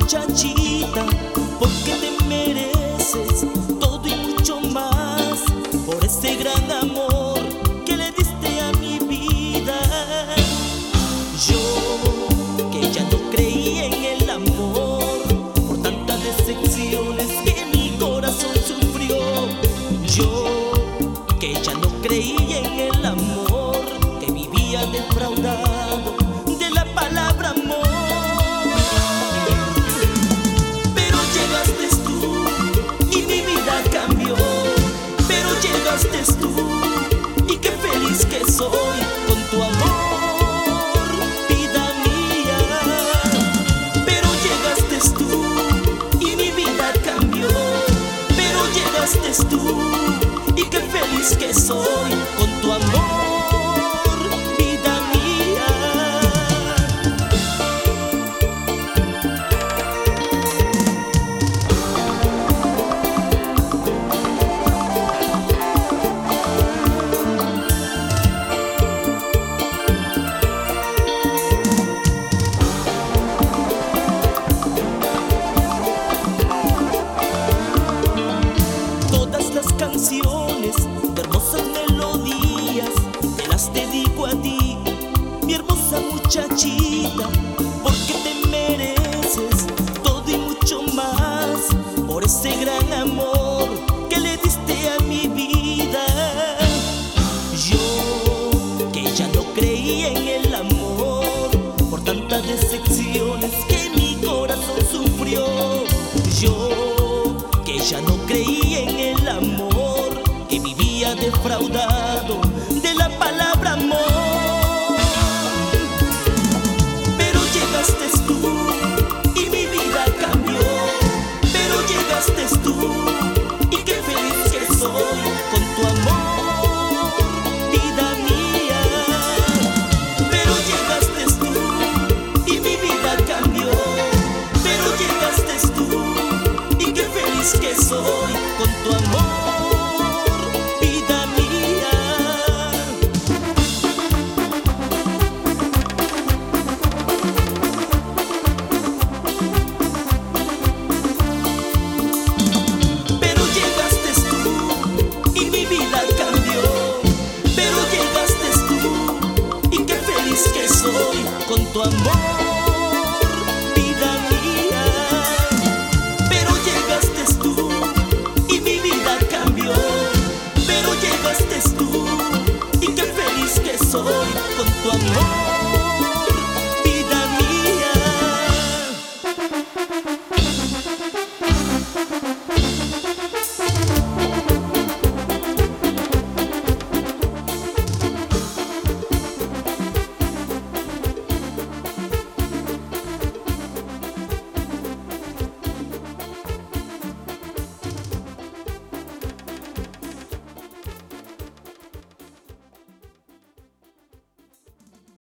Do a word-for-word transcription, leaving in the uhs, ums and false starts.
muchachita, porque te mereces todo y mucho más, por ese gran amor que le diste a mi vida. Yo, que ya no creía en el amor, por tantas decepciones que mi corazón sufrió. Yo, que ya no creía en el amor, que vivía defraudado de la palabra amor. Pero llegaste tú y mi vida cambió. Pero llegaste tú y qué feliz que soy con tu amor, vida mía. Pero llegaste tú y mi vida cambió. Pero llegaste tú y qué feliz que soy con tu amor, vida mía. Todas las canciones, hermosas melodías, te las dedico a ti, mi hermosa muchachita, porque te mereces todo y mucho más, por ese gran amor que le diste a mi vida. Yo, que ya no creía en el amor, por tantas decepciones que mi corazón sufrió. Yo,